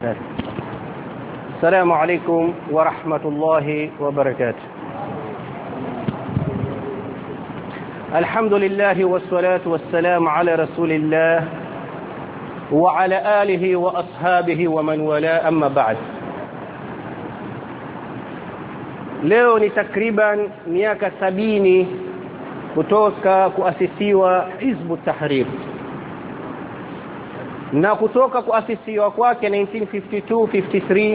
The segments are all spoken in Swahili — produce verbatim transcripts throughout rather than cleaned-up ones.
السلام عليكم ورحمة الله وبركاته. الحمد لله والصلاة والسلام على رسول الله وعلى آله وأصحابه ومن والاه أما بعد. Leo ni takriban miaka sabini kutoka kuasisiwa Hizb ut-Tahrir, na kutoka kuasisiwa kwake nineteen fifty-two fifty-three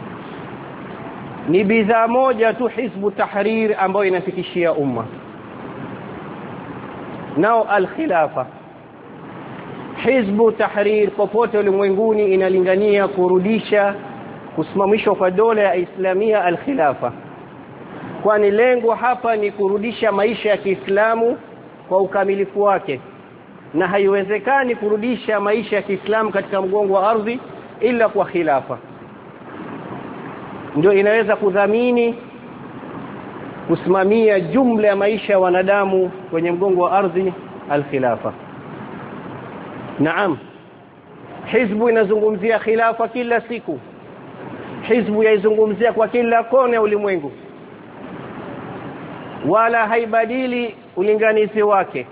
ni bidhaa moja tu Hizb ut-Tahrir ambayo inafikishia umma, nao al-khilafa. Hizb ut-Tahrir popote ulimwenguni inalingania kurudisha kusimamishwa kwa dola ya Islamia al-khilafa, kwani lengo hapa ni kurudisha maisha ya Kiislamu kwa ukamilifu wake, na haiwezekani kurudisha maisha ya Kiislamu katika mgongo wa ardhi ila kwa khilafa. Ndio inaweza kudhamini kusimamia jumla ya maisha ya wanadamu kwenye mgongo wa ardhi al-khilafa. Naam, hizbu inazungumzia khilafa kila siku. Hizbu yaizungumzia kwa kila kona ya ulimwengu, wala haibadili ulinganizi wake,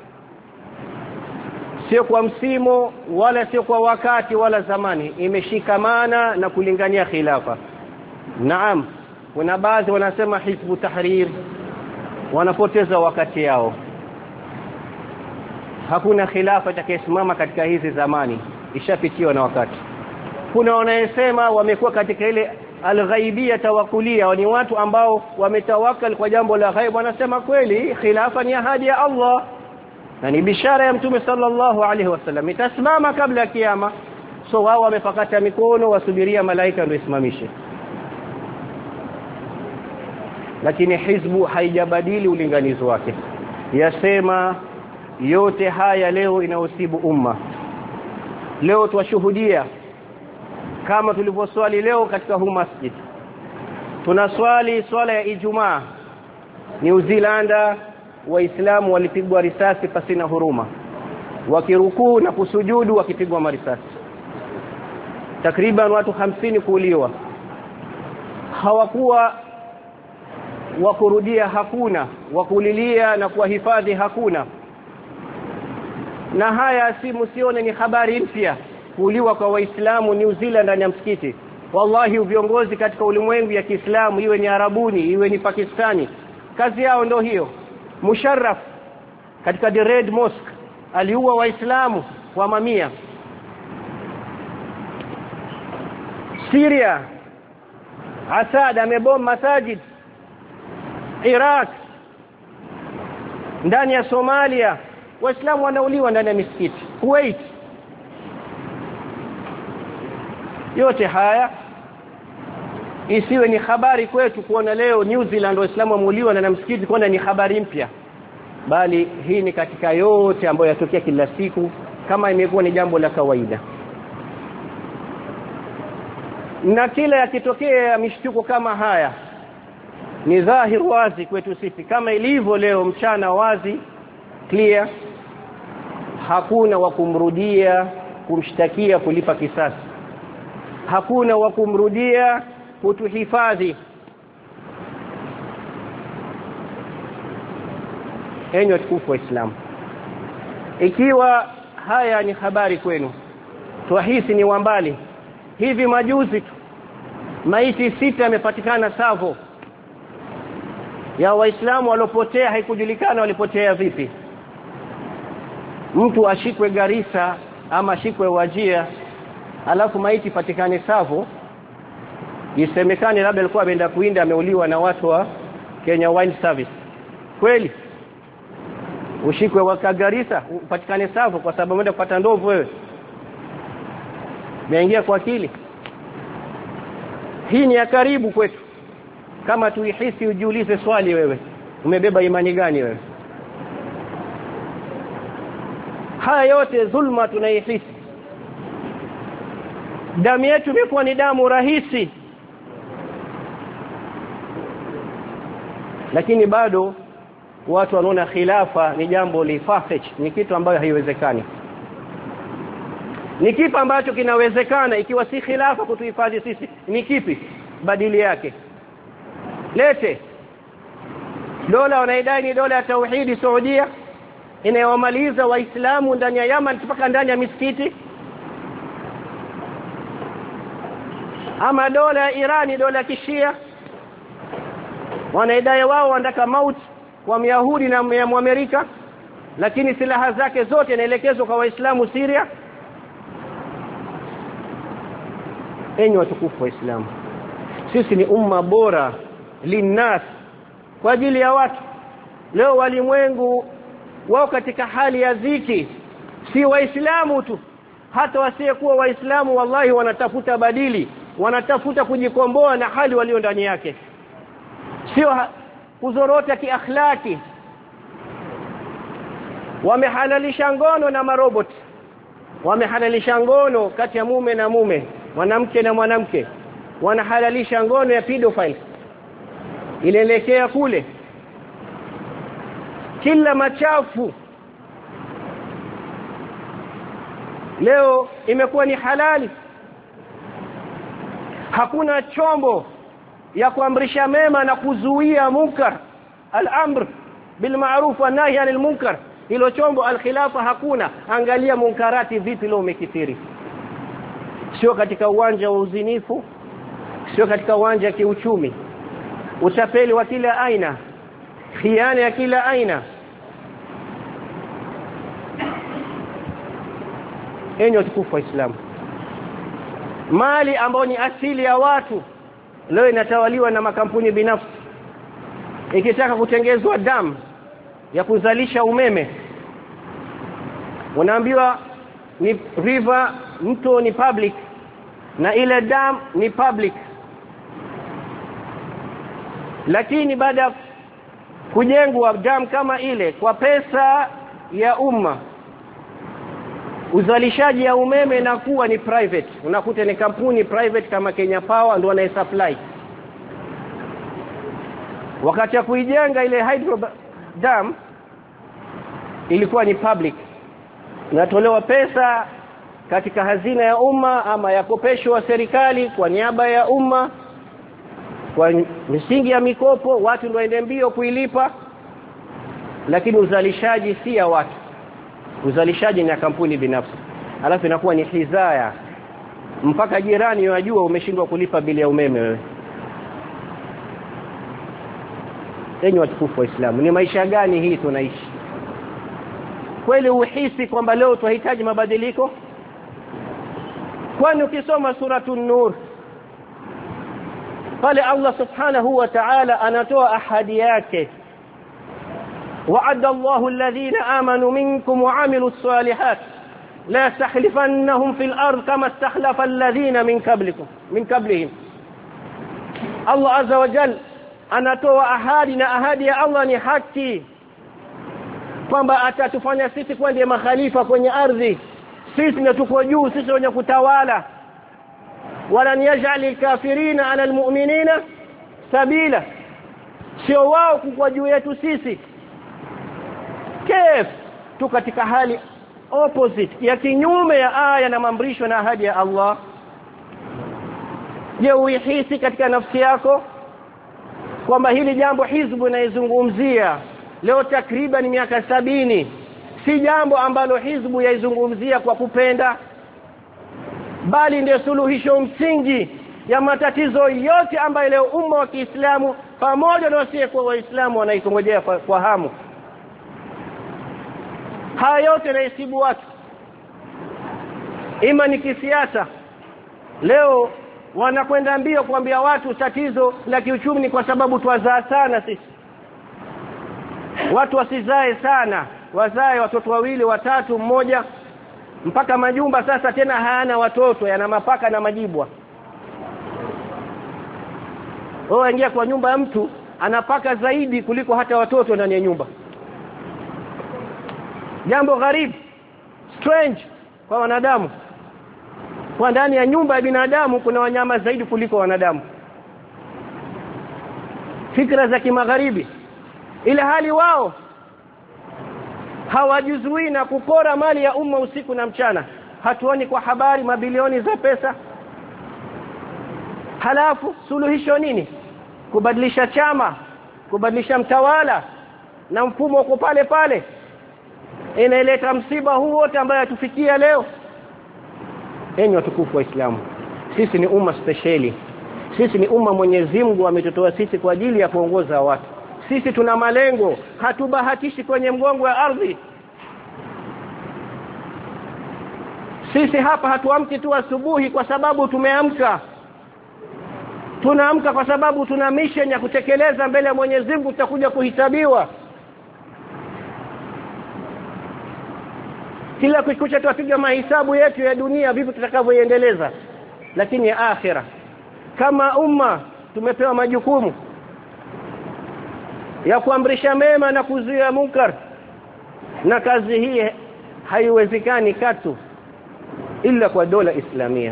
sio kwa msimu wala sio kwa wakati wala zamani, imeshikamana na kulingania khilafa. Naam, kuna baadhi wanasema Hizb ut-Tahrir wanapoteza wakati yao. Hakuna khilafa itakayosimama katika hizi zamani, ishapitiwa na wakati. Kuna wanayesema wamekuwa katika ile al-ghaibiyya tawakulia, ni watu ambao wametawakal kwa jambo la ghaib. Wanasema kweli khilafa ni ahadi ya Allah na ni bishara ya Mtume sallallahu alaihi wasallam, itasimama kabla ya kiyama. So wao wamepakata mikono wasubiria malaika ndio isimamishe. Lakini hizbu haijabadili ulinganizo wake, yasema yote haya leo inausibu umma. Leo tuwashuhudia kama tulivyoswali leo katika huu masjid, tunaswali swala ya Ijumaa. New Zealand waislamu walipigwa risasi pasina huruma, wakirukuu na kusujudu wakipigwa marisasi, takriban watu hamsini kuuliwa. Hawakuwa wakurudia, hakuna wakulilia na kuwahifadhi, hakuna. Na haya si msione ni habari mpya kuuliwa kwa waislamu New Zealand ndani ya msikiti. Wallahi viongozi katika ulimwengu ya Kiislamu, iwe ni Arabuni iwe ni Pakistani, kazi yao ndio hiyo. Musharraf katika the Red Mosque aliua waislamu kwa mamia. Syria Assad amebom masajid. Iraq, ndani ya Somalia waislamu wanauliwa ndani ya misikiti. Kuwait. Yote haya isiwe ni habari kwetu kuona leo New Zealand waislamu wameuliwa ndani ya msikiti kuona ni habari mpya, bali hii ni katika yote ambayo yatokea kila siku, kama imekuwa ni jambo la kawaida. Na kila yakitokea mishtuko kama haya ni dhahiri wazi kwetu sisi, kama ilivyo leo mchana wazi clear, hakuna wa kumrudia kumshtakia kulipa kisasi, hakuna wa kumrudia kutuhifadhi. Enyi watukufu wa Islam, ikiwa haya ni habari kwenu, twahisi ni wambali. Hivi majuzi tu maiti sita yamepatikana Savo ya waislamu waliopotea, haikujulikana walipotea vipi. Mtu ashikwe Garissa ama ashikwe Wajia, alafu maiti patikane Savo, isemekane labda alikuwa ameenda kuinda, ameuliwa na watu wa Kenya Wine Service. Kweli ushikwe wa Garissa upatikane Savo kwa sababu umeenda kupata ndovu wewe? Umeingia kwa akili? Hii ni ya karibu kwetu. Kama tuihisi ujiulize swali, wewe umebeba imani gani wewe? Haya yote dhulma tunaihisi. Damu yetu imekuwa ni damu rahisi, lakini bado watu wanaona khilafa ni jambo li farfetch, ni kitu ambayo haiwezekani. Ni kipi ambacho kinawezekana ikiwa si khilafa kutuhifadhi sisi? Ni kipi badili yake? Lete dola wanaidai ni dola ya tauhidi Saudia inayomaliza waislamu ndani ya Yaman mpaka ndani ya misikiti. Ama dola ya Irani, dola ya Kishia wanaidai wao wanataka mauti kwa Myahudi na Mwamerika, lakini silaha zake zote inaelekezwa kwa waislamu Syria. Enyi watukufu wa Islam, sisi ni umma bora linnas, kwa ajili ya watu. Leo walimwengu wao katika hali ya dhiki, si waislamu tu, hata wasiyekuwa waislamu wallahi wanatafuta badili, wanatafuta kujikomboa na hali walio ndani yake, sio kuzorota kiakhlaki. Wamehalalisha ngono na marobot, wamehalalisha ngono kati ya mume na mume, mwanamke na mwanamke, wanahalalisha ngono ya pedophile inaelekea kule, kila machafu leo imekuwa ni halali. Hakuna chombo ya kuamrisha mema na kuzuia munkar, al-amr bil ma'ruf wa nahy 'anil munkar. Hilo chombo al-khilafa hakuna. Angalia munkarati vipi leo umekithiri, sio katika uwanja wa uzinifu, sio katika uwanja wa kiuchumi, utapeli wa kila aina, khiana ya kila aina. Enyi watukufu wa Islam, mali ambayo ni asili ya watu leo inatawaliwa na makampuni binafsi. Ikitaka kutengezwa damu ya kuzalisha umeme, unaambiwa ni river, mto ni public na ile dam ni public. Lakini baada kujengwa dam kama ile kwa pesa ya umma, uzalishaji ya umeme na kuwa ni private. Unakuta ni kampuni private kama Kenya Power ndio wanaisupply. Wakati ya kuijenga ile hydro dam ilikuwa ni public, inatolewa pesa katika hazina ya umma ama ya kopesho wa serikali kwa niaba ya umma, kwa misingi ya mikopo, watu ndio waende mbio kuilipa. Lakini uzalishaji si ya watu, uzalishaji ni ya kampuni binafsi. Alafu inakuwa ni hizaya, mpaka jirani yajua umeshindwa kulipa bili ya umeme wewe. Enyi watukufu wa Islamu, ni maisha gani hii tunaishi? Kweli uhisi kwamba leo tunahitaji mabadiliko? Kwani ukisoma suratul Nur pale Allah subhanahu wa ta'ala anatoa ahadi yake, wa'ada Allahu alladhina amanu minkum wa 'amilus salihat la yastakhlifannahum fil ard kama istakhlafa alladhina min qablikum min qablihim. Allah azza wa jalla anatoa ahadi, na ahadi ya Allah ni haki, kwamba atatufanya sisi kuwa ndiye makhalifa kwenye ardhi. Sisi ndio tuko juu, sisi wenye kutawala. Wala yaj'alil kafirina 'ala almu'minina sabila, sio wao kwa juu yetu sisi. Kef tu katika hali opposite ya kinyume ya aya na maamrisho na ahadi ya Allah. Je, uhisi katika nafsi yako kwamba hili jambo hizbu inaizungumzia leo takriban miaka sabini si jambo ambalo hizbu yaizungumzia kwa kupenda, bali ndio suluhisho msingi ya matatizo yote ambayo leo umma wa Kiislamu pamoja na wasiyekuwa Waislamu wanaitongojea kwa hamu. Haya yote yanasibu watu, ima ni kisiasa. Leo wanakwenda mbio kuambia watu tatizo la kiuchumi ni kwa sababu twazaa sana sisi. Watu wasizae sana, wazae watoto wawili watatu mmoja, mpaka majumba sasa tena hayana watoto, yana mapaka na majibwa. Wao ingia kwa nyumba ya mtu anapaka zaidi kuliko hata watoto ndani ya nyumba. Jambo gharibu, strange kwa wanadamu, kwa ndani ya nyumba ya binadamu kuna wanyama zaidi kuliko wanadamu. Fikra za kimagharibi, ile hali wao hawajuzui na kupora mali ya umma usiku na mchana. hatuoni kwa habari mabilioni za pesa? Halafu suluhisho nini? Kubadilisha chama, kubadilisha mtawala na mfumo uko pale pale, inaleta msiba huu wote ambaye atufikia leo. Enyi watukufu wa Islamu, sisi ni umma speciali. Sisi ni umma Mwenyezi Mungu ametutoa sisi kwa ajili ya kuongoza watu. Sisi tuna malengo, hatubahatishi kwenye mgongo wa ardhi. Sisi hapa hatuamki tu asubuhi kwa sababu tumeamka. Tunaamka kwa sababu tuna mission ya kutekeleza mbele ya Mwenyezi Mungu, tutakuja kuhisabiwa. Kila kukucha tupiga mahesabu yetu ya dunia vipi tutakavyoendeleza, lakini ya akhira kama umma tumepewa majukumu ya kuamrisha mema na kuzuia munkar, na kazi hii haiwezekani katu ila kwa dola Islamia.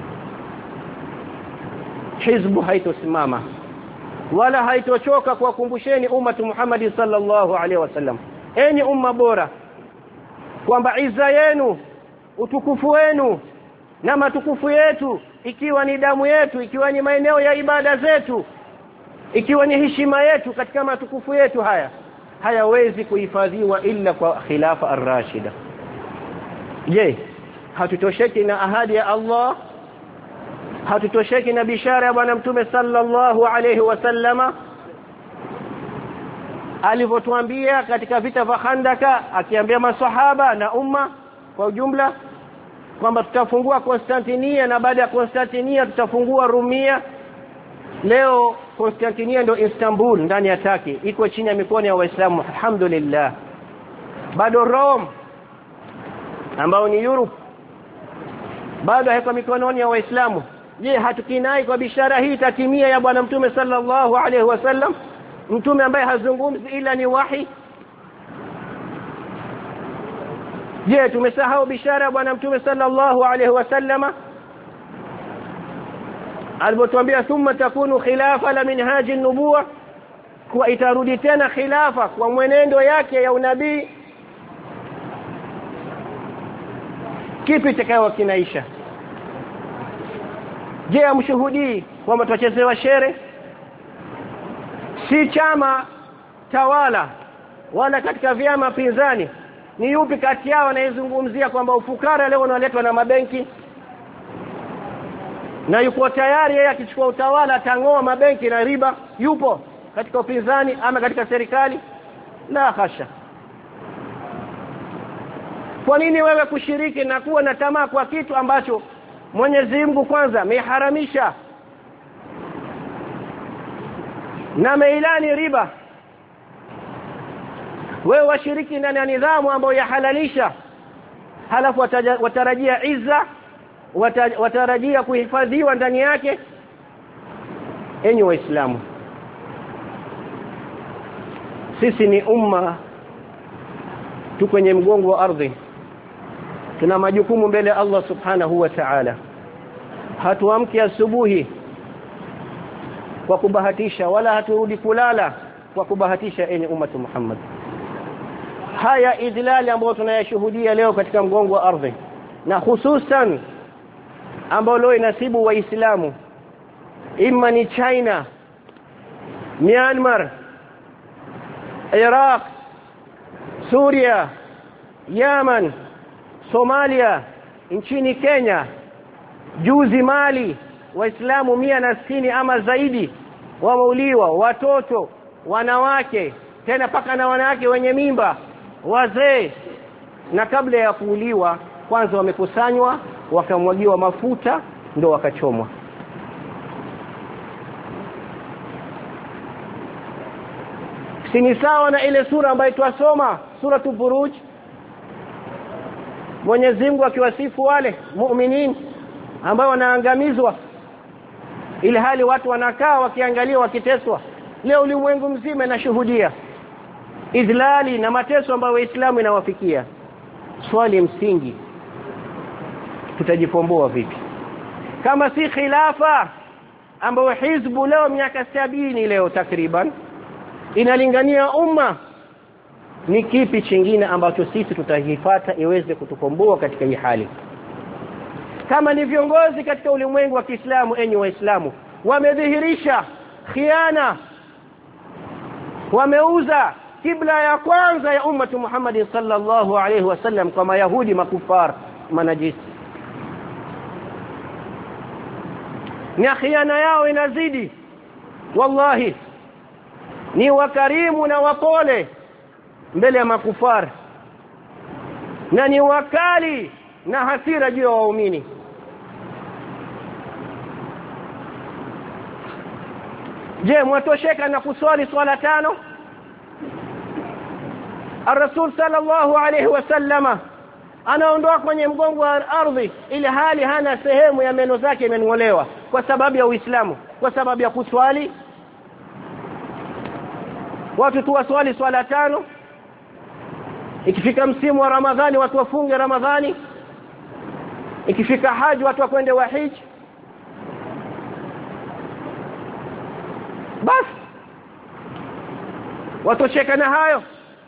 Hizbu haitosimama wala haitochoka kuwakumbusheni umma Muhammad sallallahu alaihi wasallam, enyi umma bora, kwamba iza yenu, utukufu wenu na matukufu yetu, ikiwa ni damu yetu, ikiwa ni maeneo ya ibada zetu, ikiwa ni heshima yetu katika matukufu yetu, haya hayawezi kuhifadhiwa illa kwa khilafa ar-rashida. Je, hatutosheki na ahadi ya Allah? Hatutosheki na bishara ya bwana mtume sallallahu alayhi wasallama alivyotuambia katika vita vya Khandaka, akiambia maswahaba na umma kwa ujumla kwamba tutafungua Konstantinia na baada ya Konstantinia tutafungua Rumia. Leo Konstantinia ndio Istanbul ndani ya Turkey, iko chini ya mikono ya Waislamu, alhamdulillah. Bado Rome ambao ni Europe bado haiko mikononi ya Waislamu. Je, hatukinai kwa bishara hii tatimia ya bwana mtume sallallahu alaihi wasallam, mtume ambaye hazungumzi ila ni wahi? Je, tumesahau bishara ya bwana mtume sallallahu alaihi wasallama alipotuambia thumma takunu khilafa la minhaji an-nubuwa, kwa itarudi tena khilafa kwa mwenendo yake ya unabii? Kipi takayo kinaisha? Je, amshuhudii kwamba tuchezewa shere? Si chama tawala wala katika vyama pinzani, ni yupi kati yao anayezungumzia kwamba ufukara leo unaletwa na mabenki, na yuko tayari yeye akichukua utawala atangoa mabenki na riba? Yupo katika upinzani ama katika serikali? La hasha. Kwa nini wewe kushiriki na kuwa na tamaa kwa kitu ambacho Mwenyezi Mungu kwanza ameharamisha na ameilani riba? Wewe washiriki ndani ya nidhamu ambayo yahalalisha, halafu watarajia izza, watarajia kuhifadhiwa ndani yake. Enyi Waislamu, sisi ni umma tu kwenye mgongo wa ardhi, tuna majukumu mbele ya Allah subhanahu wa ta'ala. Hatuamki asubuhi kwa kubahatisha wala haturudi kulala kwa kubahatisha, enyi ummatu Muhammad. Haya idlali ambayo tunayashuhudia leo katika mgongo wa ardhi, na hususan ambao leo inasibu Waislamu, imma ni China, Myanmar, Iraq, Syria, Yemen, Somalia, nchini Kenya, juzi Mali, Waislamu mia na sitini ama zaidi wameuliwa, watoto, wanawake, tena paka na wanawake wenye mimba, wazee. Na kabla ya kuuliwa kwanza wamekusanywa, wakamwagiwa mafuta, ndo wakachomwa. Si sawa na ile sura ambayo tuasoma, suratu Buruj, Mwenyezi Mungu akiwasifu wale muuminin ambao wanaangamizwa, ile hali watu wanakaa wakiangalia wakiteswa. Leo ulimwengu mzima inashuhudia idhlali na mateso ambayo Waislamu inawafikia. Swali msingi, tutajipomboa vipi kama si khilafa ambayo hizbu leo miaka sabini leo takriban inalingania umma? Ni kipi chingine ambacho sisi tutahifata iweze kutukomboa katika hii hali? kama ni viongozi katika ulimwengu wa Kiislamu, enyi waislamu, wamedhihirisha khiana, wameuza kibla ya kwanza ya ummatu Muhammad sallallahu alaihi wasallam kwa mayahudi makufar manajisi. Na khiana yao inazidi, wallahi ni wakarimu na wapole mbele ya makufar, na ni wakali na hasira juu ya waumini. Je, mwatosheka na kuswali swala tano? Ar-Rasul sallallahu alayhi wasallama anaondoka kwenye mgongo wa ardhi ili hali hana sehemu ya meno zake imengolewa kwa sababu ya Uislamu, kwa sababu ya kuswali. Watu tu waswali swala tano, ikifika msimu wa Ramadhani watu wafunge Ramadhani, ikifika haji watu wakwende wa hiji. Bas watosheka na hayo?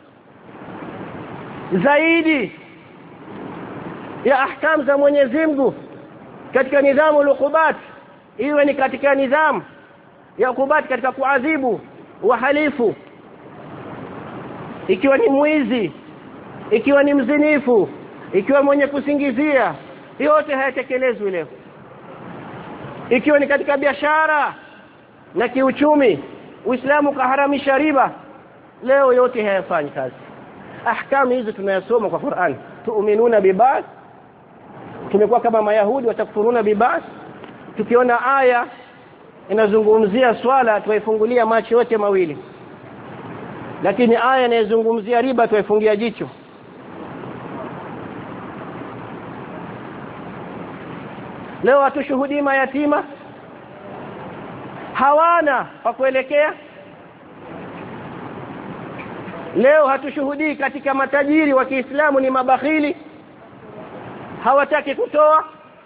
Zaidi ya ahkam za Mwenyezi Mungu katika nidhamu al-uqubat, iwe ni katika nidhamu ya uqubat katika kuadhibu wahalifu, ikiwa ni mwizi, ikiwa ni mzinifu, ikiwa mwenye kusingizia, yote hayatekelezwi leo. Ikiwa ni katika biashara na kiuchumi, Uislamu kaharamisha riba, leo yote hayafanyi kazi. Ahkamu hizi tunayasoma kwa Qur'an. Tuuminuna biba'd, tumekuwa kama mayahudi watakfuruna biba'd. Tukiona aya inazungumzia swala tuifungulia macho yote mawili, lakini aya inayozungumzia riba tuifungia jicho. Leo hatushuhudii mayatima, hawana pa kuelekea. Leo hatushuhudii katika matajiri wa Kiislamu ni mabakhili, hawataki kutoa.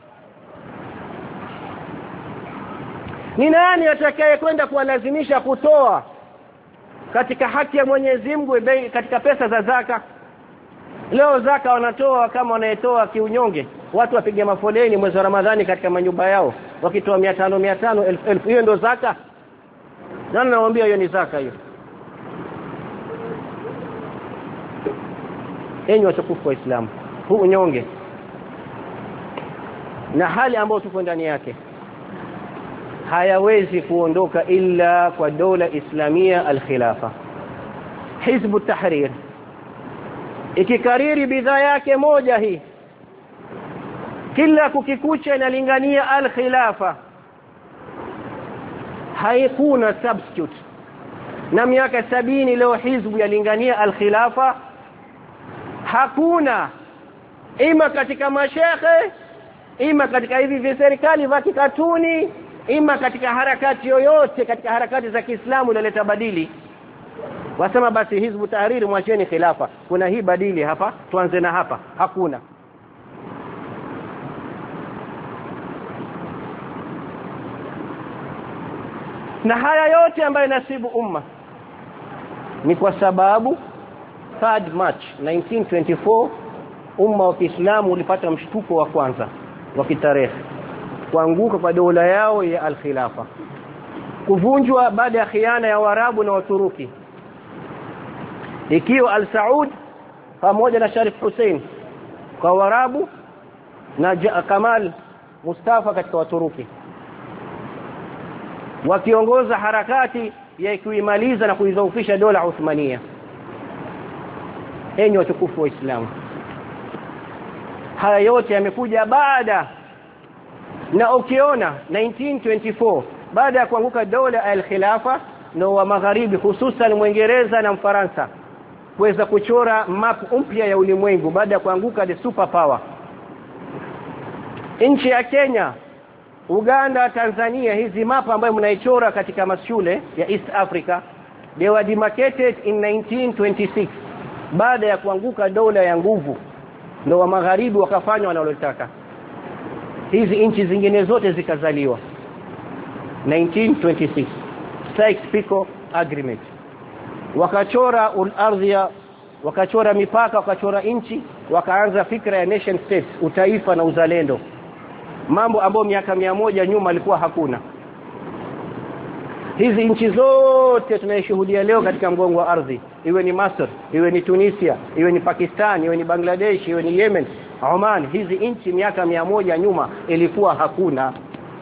Ni nani atakaye kwenda kuwalazimisha kutoa katika haki ya Mwenyezi Mungu, katika pesa za zaka? Leo zaka wanatoa kama wanayetoa kiunyonge. Watu wapige mafoleni mwezi wa Ramadhani katika manyumba yao wakitoa mia tano mia tano elfu elfu. Hiyo ndio zaka? Nani nawaambia hiyo ni zaka hiyo? Enyi watukufu wa Islam, huu unyonge na hali ambayo tuko ndani yake hayawezi kuondoka ila kwa dola Islamia al-Khilafa. Hizbu Tahrir ikikariri bidhaa yake moja hii, kila kukikucha inalingania al-Khilafa, haikuna substitute. Na miaka sabini leo hizbu yalingania al-Khilafa, hakuna ima katika mashekhe, ima katika hivi vya serikali vya kikatuni, ima katika harakati yoyote katika harakati za Kiislamu inaleta badili. Wasema basi Hizbu Tahrir mwacheni khilafa, kuna hii badili hapa, tuanze na hapa. Hakuna. Na haya yote ambayo nasibu umma ni kwa sababu third March nineteen twenty-four umma wa Kiislamu ulipata mshtuko wa kwanza wa kitarehe, kuanguka kwa dola yao ya al-Khilafa, kuvunjwa baada ya khiana ya Waarabu na Waturuki, ikiwa al-Saud pamoja na Sharif Hussein kwa Waarabu na Kamal Mustafa katika Waturuki, wakiongoza harakati ya kuimaliza na kuidhoofisha dola Uthmania. Enyi watukufu wa Islam, haya yote yamekuja baada, na ukiona nineteen twenty-four baada ya kuanguka dola al-Khilafa na wa magharibi, hususan Mwingereza na Mfaransa, kuweza kuchora map mpya ya ulimwengu baada ya kuanguka the super power. Nchi ya Kenya, Uganda, Tanzania, hizi mapa ambayo mnaichora katika mashule ya East Africa, they were demarcated in nineteen twenty-six baada ya kuanguka dola ya nguvu, ndio wa magharibi wakafanya wanalotaka. Hizi nchi zingine zote zikazaliwa nineteen twenty-six Sykes-Picot Agreement, wakachora ardhi, wakachora mipaka, wakachora nchi, wakaanza fikra ya nation states, utaifa na uzalendo. mambo ambayo miaka mia moja nyuma alikuwa hakuna. Hizi nchi zote tunayoshuhudia leo katika mgongo wa ardhi, iwe ni Masr, iwe ni Tunisia, iwe ni Pakistan, iwe ni Bangladesh, iwe ni Yemen, Oman, hizi nchi miaka mia moja nyuma ilikuwa hakuna.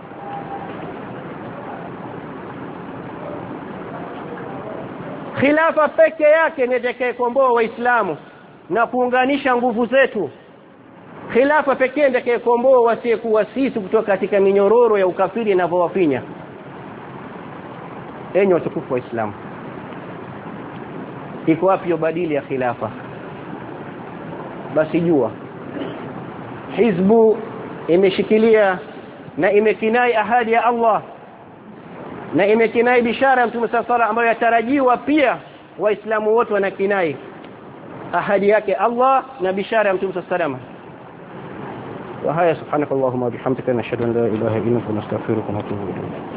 Khilafa peke yake ndiyo itakayekomboa Waislamu na kuunganisha nguvu zetu. Khilafa pekee ndiyo itakayekomboa wasiyekuwa sisi kutoka katika minyororo ya ukafiri na vawafinya. Enyi watukufu wa Islam, iko wapi badili ya khilafa? Basi jua hizbu imeshikilia na imekinai ahadi ya Allah na imekinai bishara ya Mtume sallallahu alayhi ambayo yatarajiwa pia Waislamu wote wanakinai ahadi yake Allah na bishara ya Mtume sallallahu alayhi wasallam. Wa haya subhanakallahumma bihamdika nashhadu an la ilaha illa anta nastaghfiruka wa natubu ilayk.